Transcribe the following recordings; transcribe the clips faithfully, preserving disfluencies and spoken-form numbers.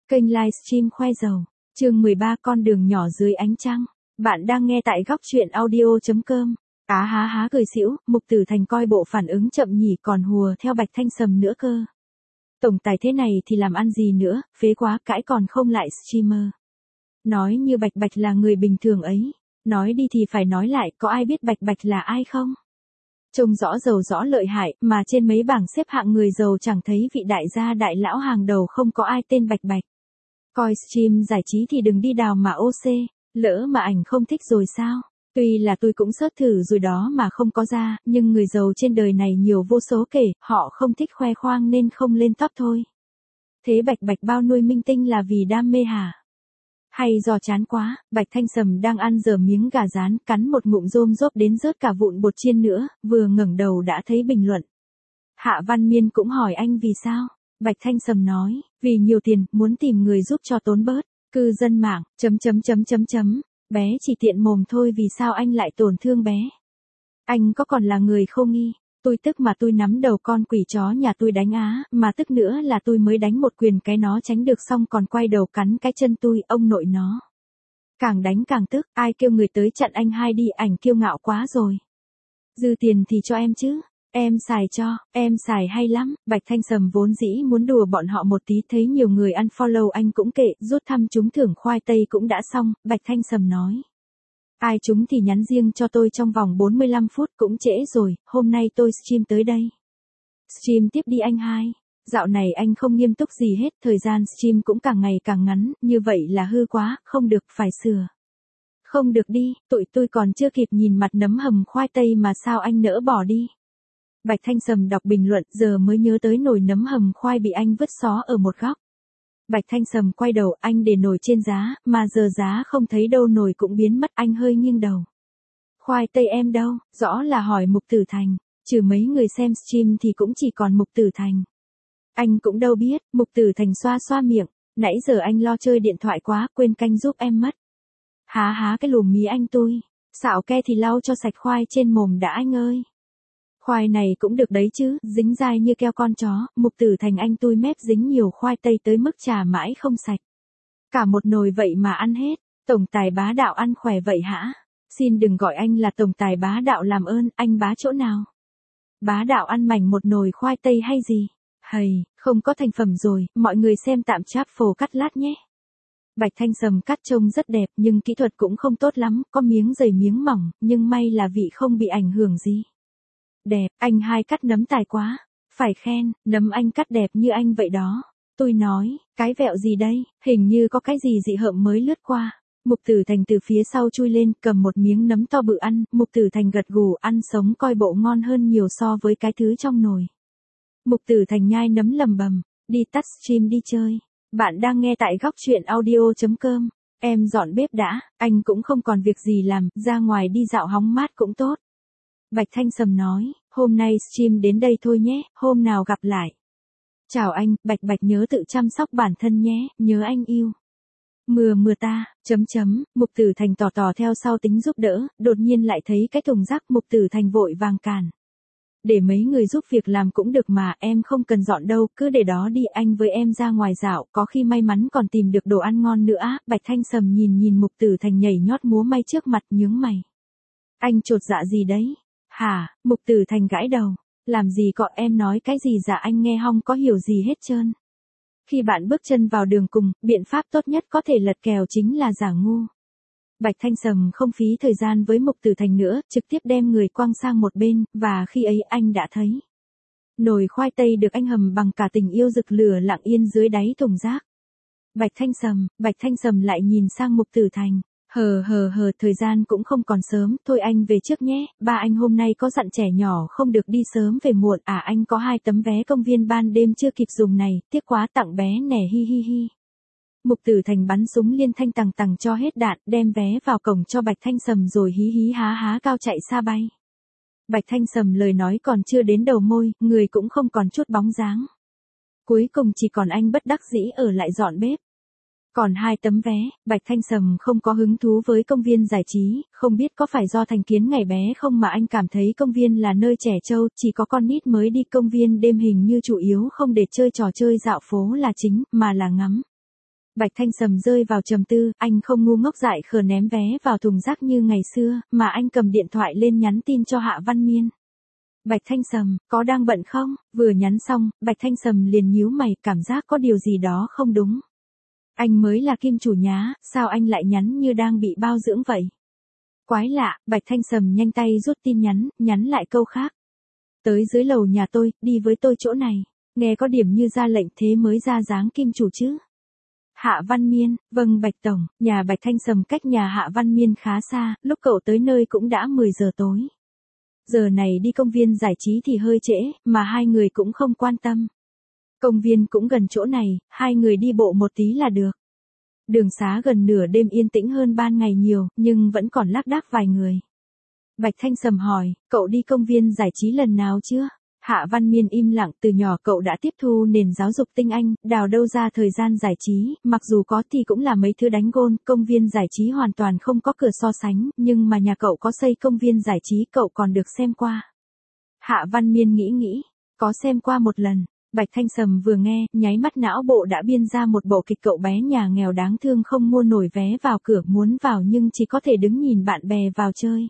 Kênh livestream khoe giàu. Chương mười ba con đường nhỏ dưới ánh trăng. Bạn đang nghe tại góc truyện audio.com. Á há há cười xỉu, Mục Tử Thành coi bộ phản ứng chậm nhỉ còn hùa theo Bạch Thanh Sầm nữa cơ. Tổng tài thế này thì làm ăn gì nữa, phế quá cãi còn không lại streamer. Nói như Bạch Bạch là người bình thường ấy. Nói đi thì phải nói lại, có ai biết Bạch Bạch là ai không? Trông rõ giàu rõ lợi hại, mà trên mấy bảng xếp hạng người giàu chẳng thấy vị đại gia đại lão hàng đầu không có ai tên Bạch Bạch. Coi stream giải trí thì đừng đi đào mà ô xê, lỡ mà ảnh không thích rồi sao? Tuy là tôi cũng search thử rồi đó mà không có ra, nhưng người giàu trên đời này nhiều vô số kể, họ không thích khoe khoang nên không lên top thôi. Thế Bạch Bạch bao nuôi minh tinh là vì đam mê hả? Hay do chán quá, Bạch Thanh Sầm đang ăn dở miếng gà rán, cắn một ngụm rôm rốp đến rớt cả vụn bột chiên nữa, vừa ngẩng đầu đã thấy bình luận. Hạ Văn Miên cũng hỏi anh vì sao? Bạch Thanh Sầm nói, vì nhiều tiền, muốn tìm người giúp cho tốn bớt. Cư dân mạng, chấm chấm chấm chấm chấm, bé chỉ tiện mồm thôi vì sao anh lại tổn thương bé? Anh có còn là người không nghi? Tôi tức mà tôi nắm đầu con quỷ chó nhà tôi đánh á, mà tức nữa là tôi mới đánh một quyền cái nó tránh được xong còn quay đầu cắn cái chân tôi, ông nội nó. Càng đánh càng tức, ai kêu người tới chặn anh hai đi, ảnh kiêu ngạo quá rồi. Dư tiền thì cho em chứ. Em xài cho, em xài hay lắm. Bạch Thanh Sầm vốn dĩ muốn đùa bọn họ một tí, thấy nhiều người unfollow anh cũng kệ, rút thăm trúng thưởng khoai tây cũng đã xong, Bạch Thanh Sầm nói. Ai trúng thì nhắn riêng cho tôi trong vòng bốn mươi lăm phút, cũng trễ rồi, hôm nay tôi stream tới đây. Stream tiếp đi anh hai. Dạo này anh không nghiêm túc gì hết, thời gian stream cũng càng ngày càng ngắn, như vậy là hư quá, không được, phải sửa. Không được đi, tụi tôi còn chưa kịp nhìn mặt nấm hầm khoai tây mà sao anh nỡ bỏ đi. Bạch Thanh Sầm đọc bình luận, giờ mới nhớ tới nồi nấm hầm khoai bị anh vứt xó ở một góc. Bạch Thanh Sầm quay đầu, anh để nồi trên giá, mà giờ giá không thấy đâu, nồi cũng biến mất, anh hơi nghiêng đầu. Khoai tây em đâu? Rõ là hỏi Mục Tử Thành, trừ mấy người xem stream thì cũng chỉ còn Mục Tử Thành. Anh cũng đâu biết, Mục Tử Thành xoa xoa miệng, nãy giờ anh lo chơi điện thoại quá, quên canh giúp em mất. Há há cái lùm mí anh tôi, xạo ke thì lau cho sạch khoai trên mồm đã anh ơi. Khoai này cũng được đấy chứ, dính dai như keo con chó, Mục Tử Thành anh tôi mép dính nhiều khoai tây tới mức chà mãi không sạch. Cả một nồi vậy mà ăn hết, tổng tài bá đạo ăn khỏe vậy hả? Xin đừng gọi anh là tổng tài bá đạo làm ơn, anh bá chỗ nào? Bá đạo ăn mảnh một nồi khoai tây hay gì? Hầy, không có thành phẩm rồi, mọi người xem tạm cháp phồ cắt lát nhé. Bạch Thanh Sầm cắt trông rất đẹp nhưng kỹ thuật cũng không tốt lắm, có miếng dày miếng mỏng, nhưng may là vị không bị ảnh hưởng gì. Đẹp, anh hai cắt nấm tài quá. Phải khen, nấm anh cắt đẹp như anh vậy đó. Tôi nói, cái vẹo gì đây, hình như có cái gì dị hợm mới lướt qua. Mục Tử Thành từ phía sau chui lên, cầm một miếng nấm to bự ăn, Mục Tử Thành gật gù, ăn sống coi bộ ngon hơn nhiều so với cái thứ trong nồi. Mục Tử Thành nhai nấm lầm bầm, đi tắt stream đi chơi. Bạn đang nghe tại góc truyện audio.com. Em dọn bếp đã, anh cũng không còn việc gì làm, ra ngoài đi dạo hóng mát cũng tốt. Bạch Thanh Sầm nói, hôm nay stream đến đây thôi nhé, hôm nào gặp lại. Chào anh, Bạch Bạch nhớ tự chăm sóc bản thân nhé, nhớ anh yêu. Mưa mưa ta, chấm chấm, Mục Tử Thành tỏ tỏ theo sau tính giúp đỡ, đột nhiên lại thấy cái thùng rác, Mục Tử Thành vội vàng cản. Để mấy người giúp việc làm cũng được mà, em không cần dọn đâu, cứ để đó đi, anh với em ra ngoài dạo, có khi may mắn còn tìm được đồ ăn ngon nữa. Bạch Thanh Sầm nhìn nhìn Mục Tử Thành nhảy nhót múa may trước mặt, nhướng mày. Anh chột dạ gì đấy? Hả? Mục Tử Thành gãi đầu. Làm gì cọ, em nói cái gì dạ, anh nghe hong có hiểu gì hết trơn. Khi bạn bước chân vào đường cùng, biện pháp tốt nhất có thể lật kèo chính là giả ngu. Bạch Thanh Sầm không phí thời gian với Mục Tử Thành nữa, trực tiếp đem người quăng sang một bên, và khi ấy anh đã thấy. Nồi khoai tây được anh hầm bằng cả tình yêu rực lửa lặng yên dưới đáy thùng rác. Bạch Thanh Sầm, Bạch Thanh Sầm lại nhìn sang Mục Tử Thành. Hờ hờ hờ, thời gian cũng không còn sớm, thôi anh về trước nhé, ba anh hôm nay có dặn trẻ nhỏ không được đi sớm về muộn, à anh có hai tấm vé công viên ban đêm chưa kịp dùng này, tiếc quá, tặng bé nè, hi hi hi. Mục Tử Thành bắn súng liên thanh tằng tằng cho hết đạn, đem vé vào cổng cho Bạch Thanh Sầm rồi hí hí há há cao chạy xa bay. Bạch Thanh Sầm lời nói còn chưa đến đầu môi, người cũng không còn chút bóng dáng. Cuối cùng chỉ còn anh bất đắc dĩ ở lại dọn bếp. Còn hai tấm vé, Bạch Thanh Sầm không có hứng thú với công viên giải trí, không biết có phải do thành kiến ngày bé không mà anh cảm thấy công viên là nơi trẻ trâu, chỉ có con nít mới đi công viên đêm, hình như chủ yếu không để chơi trò chơi dạo phố là chính, mà là ngắm. Bạch Thanh Sầm rơi vào trầm tư, anh không ngu ngốc dại khờ ném vé vào thùng rác như ngày xưa, mà anh cầm điện thoại lên nhắn tin cho Hạ Văn Miên. Bạch Thanh Sầm, có đang bận không? Vừa nhắn xong, Bạch Thanh Sầm liền nhíu mày, cảm giác có điều gì đó không đúng. Anh mới là kim chủ nhá, sao anh lại nhắn như đang bị bao dưỡng vậy? Quái lạ, Bạch Thanh Sầm nhanh tay rút tin nhắn, nhắn lại câu khác. Tới dưới lầu nhà tôi, đi với tôi chỗ này. Nghe có điểm như ra lệnh thế mới ra dáng kim chủ chứ. Hạ Văn Miên, vâng Bạch Tổng, nhà Bạch Thanh Sầm cách nhà Hạ Văn Miên khá xa, lúc cậu tới nơi cũng đã mười giờ tối. Giờ này đi công viên giải trí thì hơi trễ, mà hai người cũng không quan tâm. Công viên cũng gần chỗ này, hai người đi bộ một tí là được. Đường xá gần nửa đêm yên tĩnh hơn ban ngày nhiều, nhưng vẫn còn lác đác vài người. Bạch Thanh Sầm hỏi, cậu đi công viên giải trí lần nào chưa? Hạ Văn Miên im lặng, từ nhỏ cậu đã tiếp thu nền giáo dục tinh Anh, đào đâu ra thời gian giải trí, mặc dù có thì cũng là mấy thứ đánh gôn, công viên giải trí hoàn toàn không có cửa so sánh, nhưng mà nhà cậu có xây công viên giải trí cậu còn được xem qua. Hạ Văn Miên nghĩ nghĩ, có xem qua một lần. Bạch Thanh Sầm vừa nghe, nháy mắt não bộ đã biên ra một bộ kịch cậu bé nhà nghèo đáng thương không mua nổi vé vào cửa, muốn vào nhưng chỉ có thể đứng nhìn bạn bè vào chơi.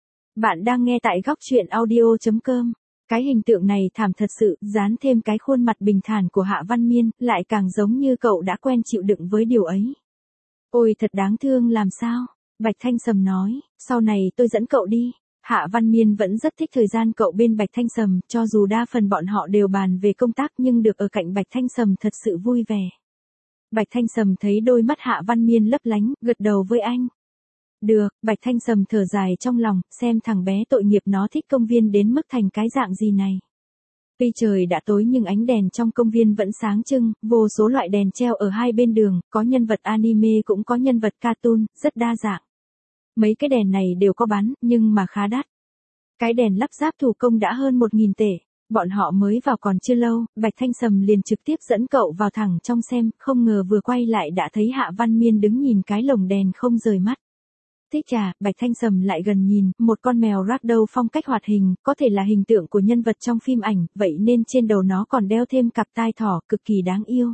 Bạn đang nghe tại góc truyện audio chấm com. Cái hình tượng này thảm thật sự, dán thêm cái khuôn mặt bình thản của Hạ Văn Miên, lại càng giống như cậu đã quen chịu đựng với điều ấy. Ôi thật đáng thương làm sao? Bạch Thanh Sầm nói, sau này tôi dẫn cậu đi. Hạ Văn Miên vẫn rất thích thời gian cậu bên Bạch Thanh Sầm, cho dù đa phần bọn họ đều bàn về công tác nhưng được ở cạnh Bạch Thanh Sầm thật sự vui vẻ. Bạch Thanh Sầm thấy đôi mắt Hạ Văn Miên lấp lánh, gật đầu với anh. Được, Bạch Thanh Sầm thở dài trong lòng, xem thằng bé tội nghiệp nó thích công viên đến mức thành cái dạng gì này. Tuy trời đã tối nhưng ánh đèn trong công viên vẫn sáng trưng, vô số loại đèn treo ở hai bên đường, có nhân vật anime cũng có nhân vật cartoon, rất đa dạng. Mấy cái đèn này đều có bán, nhưng mà khá đắt. Cái đèn lắp ráp thủ công đã hơn một nghìn tệ. Bọn họ mới vào còn chưa lâu, Bạch Thanh Sầm liền trực tiếp dẫn cậu vào thẳng trong xem, không ngờ vừa quay lại đã thấy Hạ Văn Miên đứng nhìn cái lồng đèn không rời mắt. Thích trà, Bạch Thanh Sầm lại gần nhìn, một con mèo ragdoll phong cách hoạt hình, có thể là hình tượng của nhân vật trong phim ảnh, vậy nên trên đầu nó còn đeo thêm cặp tai thỏ, cực kỳ đáng yêu.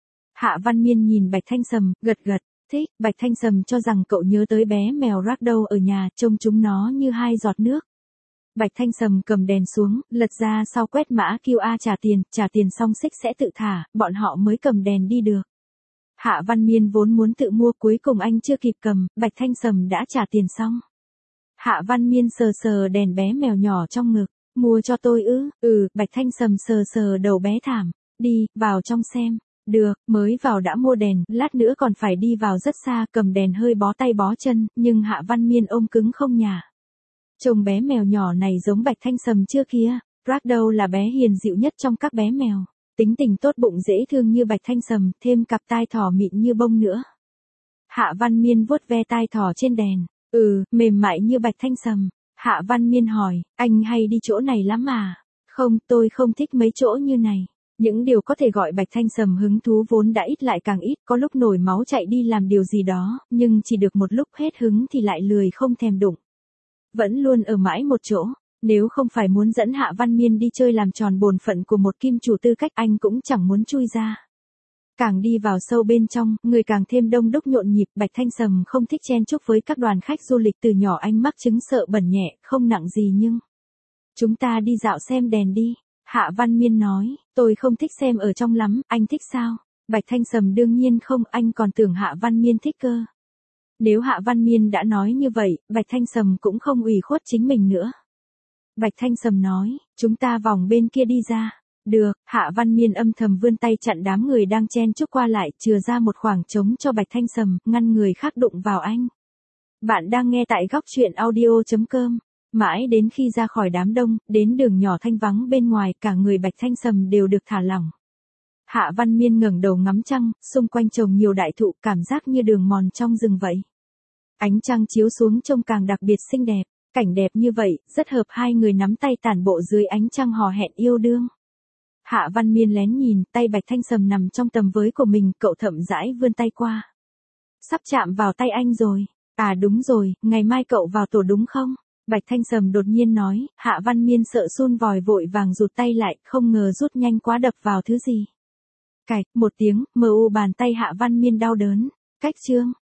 Hạ Văn Miên nhìn Bạch Thanh Sầm, gật gật, thích, Bạch Thanh Sầm cho rằng cậu nhớ tới bé mèo ragdoll ở nhà, trông chúng nó như hai giọt nước. Bạch Thanh Sầm cầm đèn xuống, lật ra sau quét mã quy rờ trả tiền, trả tiền xong xích sẽ tự thả, bọn họ mới cầm đèn đi được. Hạ Văn Miên vốn muốn tự mua, cuối cùng anh chưa kịp cầm, Bạch Thanh Sầm đã trả tiền xong. Hạ Văn Miên sờ sờ đèn bé mèo nhỏ trong ngực, mua cho tôi ư, ừ, Bạch Thanh Sầm sờ sờ đầu bé thảm, đi, vào trong xem, được, mới vào đã mua đèn, lát nữa còn phải đi vào rất xa, cầm đèn hơi bó tay bó chân, nhưng Hạ Văn Miên ôm cứng không nhả. Trông bé mèo nhỏ này giống Bạch Thanh Sầm chưa kia, ragdoll là bé hiền dịu nhất trong các bé mèo. Tính tình tốt bụng dễ thương như Bạch Thanh Sầm, thêm cặp tai thỏ mịn như bông nữa. Hạ Văn Miên vuốt ve tai thỏ trên đèn. Ừ, mềm mại như Bạch Thanh Sầm. Hạ Văn Miên hỏi, anh hay đi chỗ này lắm à? Không, tôi không thích mấy chỗ như này. Những điều có thể gọi Bạch Thanh Sầm hứng thú vốn đã ít lại càng ít, có lúc nổi máu chạy đi làm điều gì đó, nhưng chỉ được một lúc hết hứng thì lại lười không thèm đụng. Vẫn luôn ở mãi một chỗ. Nếu không phải muốn dẫn Hạ Văn Miên đi chơi làm tròn bổn phận của một kim chủ tư cách, anh cũng chẳng muốn chui ra. Càng đi vào sâu bên trong, người càng thêm đông đúc nhộn nhịp, Bạch Thanh Sầm không thích chen chúc với các đoàn khách du lịch, từ nhỏ anh mắc chứng sợ bẩn nhẹ, không nặng gì nhưng. Chúng ta đi dạo xem đèn đi. Hạ Văn Miên nói, tôi không thích xem ở trong lắm, anh thích sao? Bạch Thanh Sầm đương nhiên không, anh còn tưởng Hạ Văn Miên thích cơ. Nếu Hạ Văn Miên đã nói như vậy, Bạch Thanh Sầm cũng không ủy khuất chính mình nữa. Bạch Thanh Sầm nói, chúng ta vòng bên kia đi ra. Được, Hạ Văn Miên âm thầm vươn tay chặn đám người đang chen chúc qua lại, chừa ra một khoảng trống cho Bạch Thanh Sầm, ngăn người khác đụng vào anh. Bạn đang nghe tại góc truyện audio chấm com. Mãi đến khi ra khỏi đám đông, đến đường nhỏ thanh vắng bên ngoài, cả người Bạch Thanh Sầm đều được thả lỏng. Hạ Văn Miên ngẩng đầu ngắm trăng, xung quanh trồng nhiều đại thụ, cảm giác như đường mòn trong rừng vậy. Ánh trăng chiếu xuống trông càng đặc biệt xinh đẹp. Cảnh đẹp như vậy, rất hợp hai người nắm tay tản bộ dưới ánh trăng hò hẹn yêu đương. Hạ Văn Miên lén nhìn, tay Bạch Thanh Sầm nằm trong tầm với của mình, cậu thậm rãi vươn tay qua. Sắp chạm vào tay anh rồi. À đúng rồi, ngày mai cậu vào tổ đúng không? Bạch Thanh Sầm đột nhiên nói, Hạ Văn Miên sợ run vòi vội vàng rụt tay lại, không ngờ rút nhanh quá đập vào thứ gì. Cạch, một tiếng, em u bàn tay Hạ Văn Miên đau đớn. Cách chương.